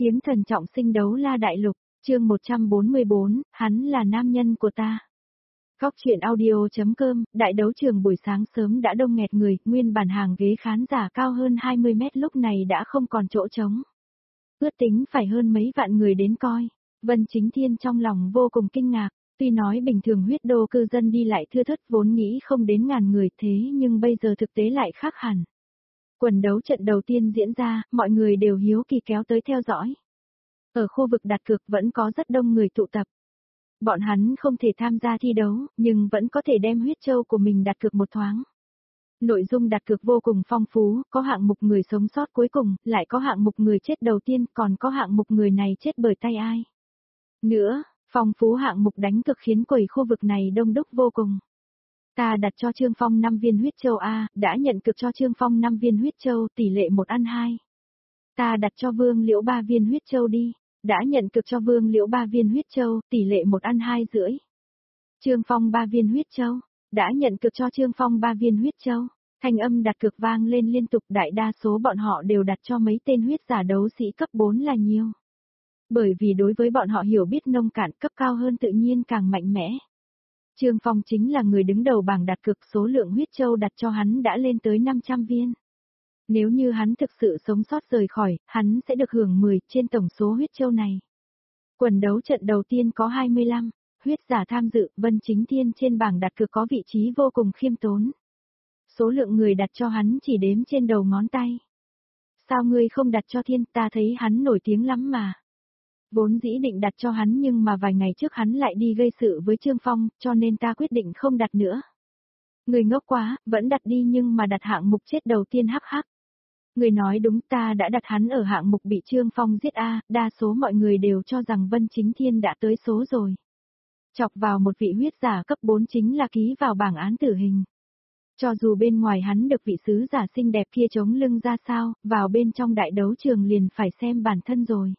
Kiếm thần trọng sinh đấu la đại lục, chương 144, hắn là nam nhân của ta. Góc truyện audio.com, đại đấu trường buổi sáng sớm đã đông nghẹt người, nguyên bản hàng ghế khán giả cao hơn 20 mét lúc này đã không còn chỗ trống. Ước tính phải hơn mấy vạn người đến coi. Vân Chính Thiên trong lòng vô cùng kinh ngạc, tuy nói bình thường huyết đô cư dân đi lại thưa thớt vốn nghĩ không đến ngàn người thế nhưng bây giờ thực tế lại khác hẳn. Quần đấu trận đầu tiên diễn ra, mọi người đều hiếu kỳ kéo tới theo dõi. Ở khu vực đặt cược vẫn có rất đông người tụ tập. Bọn hắn không thể tham gia thi đấu, nhưng vẫn có thể đem huyết châu của mình đặt cược một thoáng. Nội dung đặt cược vô cùng phong phú, có hạng mục người sống sót cuối cùng, lại có hạng mục người chết đầu tiên, còn có hạng mục người này chết bởi tay ai. Nữa, phong phú hạng mục đánh cược khiến quầy khu vực này đông đúc vô cùng. Ta đặt cho Trương Phong 5 viên huyết châu A, đã nhận cược cho Trương Phong 5 viên huyết châu, tỷ lệ 1:2. Ta đặt cho Vương Liễu 3 viên huyết châu đi, đã nhận cược cho Vương Liễu 3 viên huyết châu, tỷ lệ 1:2,5. Trương Phong 3 viên huyết châu, đã nhận cược cho Trương Phong 3 viên huyết châu. Thanh âm đặt cược vang lên liên tục, đại đa số bọn họ đều đặt cho mấy tên huyết giả đấu sĩ cấp 4 là nhiều. Bởi vì đối với bọn họ hiểu biết nông cạn, cấp cao hơn tự nhiên càng mạnh mẽ. Trương Phong chính là người đứng đầu bảng đặt cược, số lượng huyết châu đặt cho hắn đã lên tới 500 viên. Nếu như hắn thực sự sống sót rời khỏi, hắn sẽ được hưởng 10 trên tổng số huyết châu này. Quần đấu trận đầu tiên có 25 huyết giả tham dự, Vân Chính Thiên trên bảng đặt cược có vị trí vô cùng khiêm tốn. Số lượng người đặt cho hắn chỉ đếm trên đầu ngón tay. Sao ngươi không đặt cho Thiên, ta thấy hắn nổi tiếng lắm mà. Vốn dĩ định đặt cho hắn nhưng mà vài ngày trước hắn lại đi gây sự với Trương Phong, cho nên ta quyết định không đặt nữa. Người ngốc quá, vẫn đặt đi nhưng mà đặt hạng mục chết đầu tiên hắc hắc. Người nói đúng, ta đã đặt hắn ở hạng mục bị Trương Phong giết a, đa số mọi người đều cho rằng Vân Chính Thiên đã tới số rồi. Chọc vào một vị huyết giả cấp 4 chính là ký vào bảng án tử hình. Cho dù bên ngoài hắn được vị sứ giả xinh đẹp kia chống lưng ra sao, vào bên trong đại đấu trường liền phải xem bản thân rồi.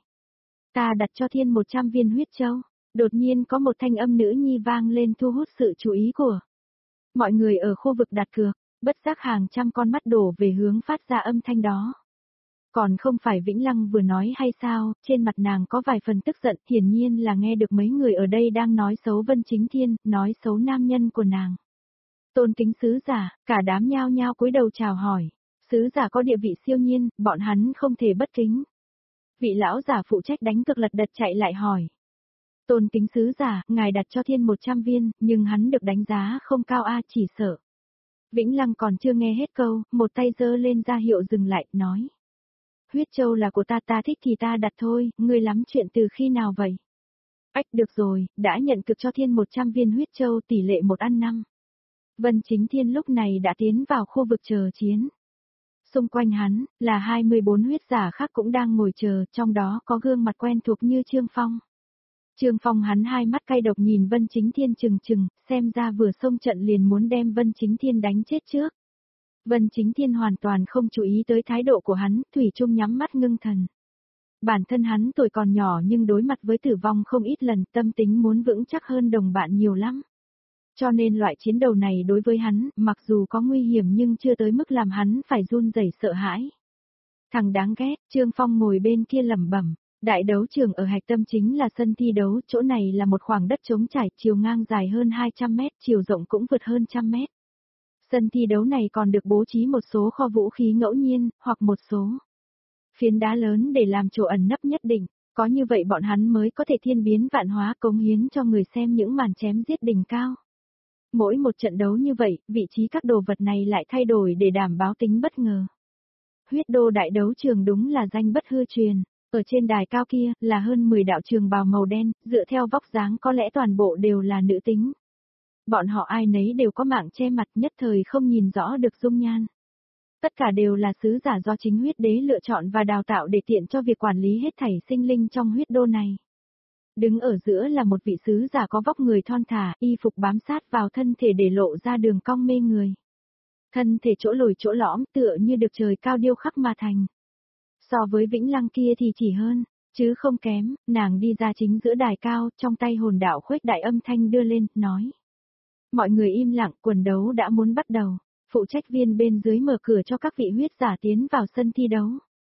Ta đặt cho Thiên 100 viên huyết châu, đột nhiên có một thanh âm nữ nhi vang lên thu hút sự chú ý của mọi người ở khu vực đặt cược, bất giác hàng trăm con mắt đổ về hướng phát ra âm thanh đó. Còn không phải Vĩnh Lăng vừa nói hay sao, trên mặt nàng có vài phần tức giận, hiển nhiên là nghe được mấy người ở đây đang nói xấu Vân Chính Thiên, nói xấu nam nhân của nàng. Tôn kính sứ giả, cả đám nhao nhao cúi đầu chào hỏi, sứ giả có địa vị siêu nhiên, bọn hắn không thể bất kính. Vị lão giả phụ trách đánh cược lật đật chạy lại hỏi. Tôn kính sứ giả, ngài đặt cho Thiên 100 viên, nhưng hắn được đánh giá không cao a, chỉ sợ. Vĩnh Lăng còn chưa nghe hết câu, một tay giơ lên ra hiệu dừng lại, nói. Huyết châu là của ta, ta thích thì ta đặt thôi, ngươi lắm chuyện từ khi nào vậy? Ách, được rồi, đã nhận cược cho Thiên 100 viên huyết châu, tỷ lệ 1:5. Vân Chính Thiên lúc này đã tiến vào khu vực chờ chiến. Xung quanh hắn, là 24 huyết giả khác cũng đang ngồi chờ, trong đó có gương mặt quen thuộc như Trương Phong. Trương Phong hắn hai mắt cay độc nhìn Vân Chính Thiên chừng chừng, xem ra vừa xông trận liền muốn đem Vân Chính Thiên đánh chết trước. Vân Chính Thiên hoàn toàn không chú ý tới thái độ của hắn, thủy chung nhắm mắt ngưng thần. Bản thân hắn tuổi còn nhỏ nhưng đối mặt với tử vong không ít lần, tâm tính muốn vững chắc hơn đồng bạn nhiều lắm. Cho nên loại chiến đấu này đối với hắn, mặc dù có nguy hiểm nhưng chưa tới mức làm hắn phải run rẩy sợ hãi. Thằng đáng ghét, Trương Phong ngồi bên kia lẩm bẩm. Đại đấu trường ở hạch tâm chính là sân thi đấu, chỗ này là một khoảng đất trống trải, chiều ngang dài hơn 200 mét, chiều rộng cũng vượt hơn 100 mét. Sân thi đấu này còn được bố trí một số kho vũ khí ngẫu nhiên, hoặc một số phiến đá lớn để làm chỗ ẩn nấp nhất định, có như vậy bọn hắn mới có thể thiên biến vạn hóa cống hiến cho người xem những màn chém giết đỉnh cao. Mỗi một trận đấu như vậy, vị trí các đồ vật này lại thay đổi để đảm bảo tính bất ngờ. Huyết đô đại đấu trường đúng là danh bất hư truyền. Ở trên đài cao kia, là hơn 10 đạo trường bào màu đen, dựa theo vóc dáng có lẽ toàn bộ đều là nữ tính. Bọn họ ai nấy đều có mạng che mặt, nhất thời không nhìn rõ được dung nhan. Tất cả đều là sứ giả do chính huyết đế lựa chọn và đào tạo để tiện cho việc quản lý hết thảy sinh linh trong huyết đô này. Đứng ở giữa là một vị sứ giả có vóc người thon thả, y phục bám sát vào thân thể để lộ ra đường cong mê người. Thân thể chỗ lồi chỗ lõm tựa như được trời cao điêu khắc mà thành. So với Vĩnh Lăng kia thì chỉ hơn, chứ không kém, nàng đi ra chính giữa đài cao, trong tay hồn đạo khuếch đại âm thanh đưa lên, nói. Mọi người im lặng, quần đấu đã muốn bắt đầu, phụ trách viên bên dưới mở cửa cho các vị huyết giả tiến vào sân thi đấu.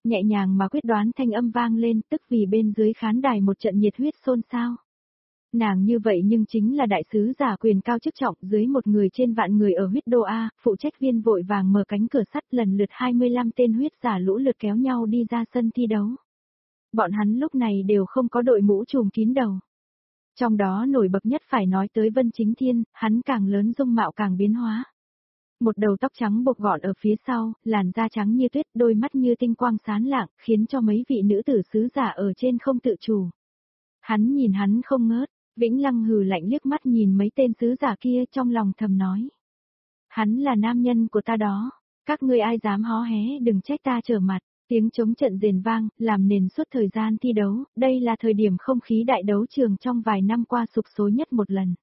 Nhẹ nhàng mà quyết đoán thanh âm vang lên, tức vì bên dưới khán đài một trận nhiệt huyết xôn xao. Nàng như vậy nhưng chính là đại sứ giả quyền cao chức trọng dưới một người trên vạn người ở huyết đô A, phụ trách viên vội vàng mở cánh cửa sắt lần lượt 25 tên huyết giả lũ lượt kéo nhau đi ra sân thi đấu. Bọn hắn lúc này đều không có đội mũ trùm kín đầu. Trong đó nổi bật nhất phải nói tới Vân Chính Thiên, hắn càng lớn dung mạo càng biến hóa. Một đầu tóc trắng buộc gọn ở phía sau, làn da trắng như tuyết, đôi mắt như tinh quang sáng lạng, khiến cho mấy vị nữ tử sứ giả ở trên không tự chủ. Hắn nhìn hắn không ngớt, Vĩnh Lăng hừ lạnh liếc mắt nhìn mấy tên sứ giả kia trong lòng thầm nói. Hắn là nam nhân của ta đó, các ngươi ai dám hó hé đừng trách ta trở mặt. Tiếng trống trận rền vang, làm nền suốt thời gian thi đấu, đây là thời điểm không khí đại đấu trường trong vài năm qua sục sôi nhất một lần.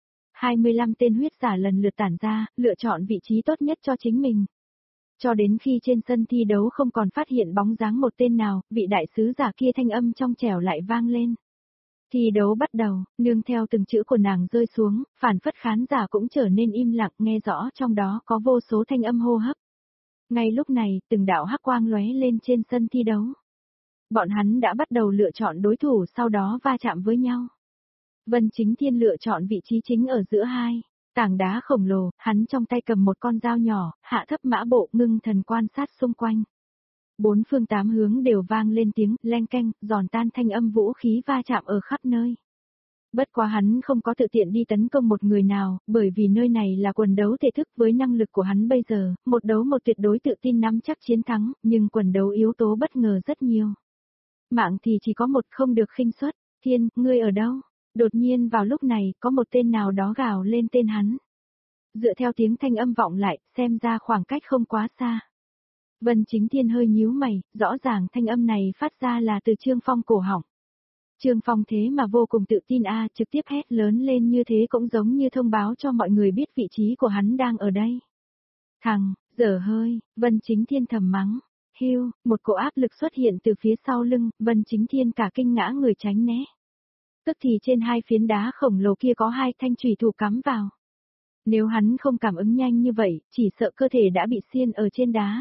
25 tên huyết giả lần lượt tản ra, lựa chọn vị trí tốt nhất cho chính mình. Cho đến khi trên sân thi đấu không còn phát hiện bóng dáng một tên nào, vị đại sứ giả kia thanh âm trong trẻo lại vang lên. Thi đấu bắt đầu, nương theo từng chữ của nàng rơi xuống, phản phất khán giả cũng trở nên im lặng, nghe rõ trong đó có vô số thanh âm hô hấp. Ngay lúc này, từng đạo hắc quang lóe lên trên sân thi đấu. Bọn hắn đã bắt đầu lựa chọn đối thủ sau đó va chạm với nhau. Vân Chính Thiên lựa chọn vị trí chính ở giữa hai tảng đá khổng lồ, hắn trong tay cầm một con dao nhỏ, hạ thấp mã bộ ngưng thần quan sát xung quanh. Bốn phương tám hướng đều vang lên tiếng leng keng, giòn tan thanh âm vũ khí va chạm ở khắp nơi. Bất quá hắn không có tự tiện đi tấn công một người nào, bởi vì nơi này là quần đấu thể thức với năng lực của hắn bây giờ, một đấu một tuyệt đối tự tin nắm chắc chiến thắng, nhưng quần đấu yếu tố bất ngờ rất nhiều. Mạng thì chỉ có một không được khinh suất, Thiên, ngươi ở đâu? Đột nhiên vào lúc này, có một tên nào đó gào lên tên hắn. Dựa theo tiếng thanh âm vọng lại, xem ra khoảng cách không quá xa. Vân Chính Thiên hơi nhíu mày, rõ ràng thanh âm này phát ra là từ Trương Phong cổ họng. Trương Phong thế mà vô cùng tự tin trực tiếp hét lớn lên như thế cũng giống như thông báo cho mọi người biết vị trí của hắn đang ở đây. Thằng, dở hơi, Vân Chính Thiên thầm mắng. Hiu, một cỗ áp lực xuất hiện từ phía sau lưng, Vân Chính Thiên cả kinh ngã người tránh né. Tức thì trên hai phiến đá khổng lồ kia có hai thanh chùy thủ cắm vào. Nếu hắn không cảm ứng nhanh như vậy, chỉ sợ cơ thể đã bị xiên ở trên đá.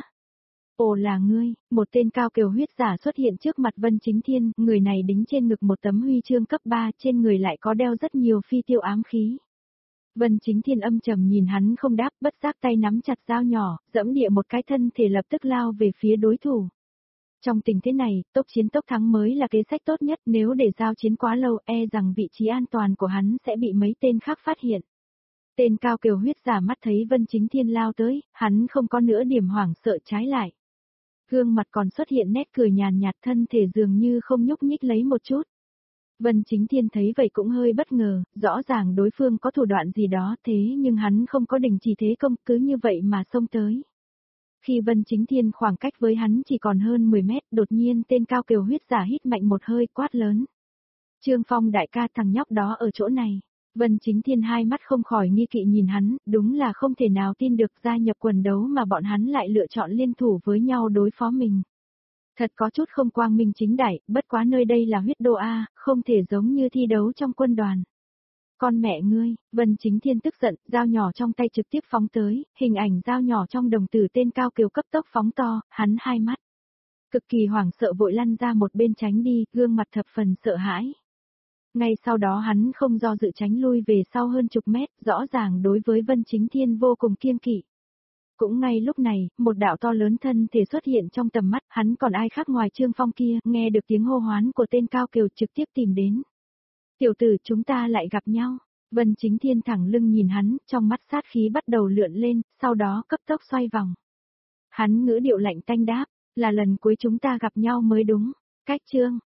Ồ là ngươi, một tên cao kiều huyết giả xuất hiện trước mặt Vân Chính Thiên, người này đính trên ngực một tấm huy chương cấp 3, trên người lại có đeo rất nhiều phi tiêu ám khí. Vân Chính Thiên âm trầm nhìn hắn không đáp, bất giác tay nắm chặt dao nhỏ, dẫm địa một cái thân thể lập tức lao về phía đối thủ. Trong tình thế này, tốc chiến tốc thắng mới là kế sách tốt nhất, nếu để giao chiến quá lâu rằng vị trí an toàn của hắn sẽ bị mấy tên khác phát hiện. Tên cao kiều huyết giả mắt thấy Vân Chính Thiên lao tới, hắn không có nữa điểm hoảng sợ trái lại. Gương mặt còn xuất hiện nét cười nhàn nhạt, thân thể dường như không nhúc nhích lấy một chút. Vân Chính Thiên thấy vậy cũng hơi bất ngờ, rõ ràng đối phương có thủ đoạn gì đó thế nhưng hắn không có đình chỉ thế công, cứ như vậy mà xông tới. Khi Vân Chính Thiên khoảng cách với hắn chỉ còn hơn 10 mét, đột nhiên tên cao kiều huyết giả hít mạnh một hơi quát lớn. Trương Phong đại ca, thằng nhóc đó ở chỗ này. Vân Chính Thiên hai mắt không khỏi nghi kỵ nhìn hắn, đúng là không thể nào tin được gia nhập quần đấu mà bọn hắn lại lựa chọn liên thủ với nhau đối phó mình. Thật có chút không quang minh chính đại, bất quá nơi đây là huyết đô A, không thể giống như thi đấu trong quân đoàn. Con mẹ ngươi, Vân Chính Thiên tức giận, dao nhỏ trong tay trực tiếp phóng tới, hình ảnh dao nhỏ trong đồng tử tên cao kiều cấp tốc phóng to, hắn hai mắt. Cực kỳ hoảng sợ vội lăn ra một bên tránh đi, gương mặt thập phần sợ hãi. Ngay sau đó hắn không do dự tránh lui về sau hơn chục mét, rõ ràng đối với Vân Chính Thiên vô cùng kiêng kỵ. Cũng ngay lúc này, một đạo to lớn thân thể xuất hiện trong tầm mắt, hắn còn ai khác ngoài Trương Phong kia, nghe được tiếng hô hoán của tên cao kiều trực tiếp tìm đến. Tiểu tử, chúng ta lại gặp nhau. Vân Chính Thiên thẳng lưng nhìn hắn, trong mắt sát khí bắt đầu lượn lên, sau đó cấp tốc xoay vòng. Hắn ngữ điệu lạnh tanh đáp, là lần cuối chúng ta gặp nhau mới đúng. Cách Trương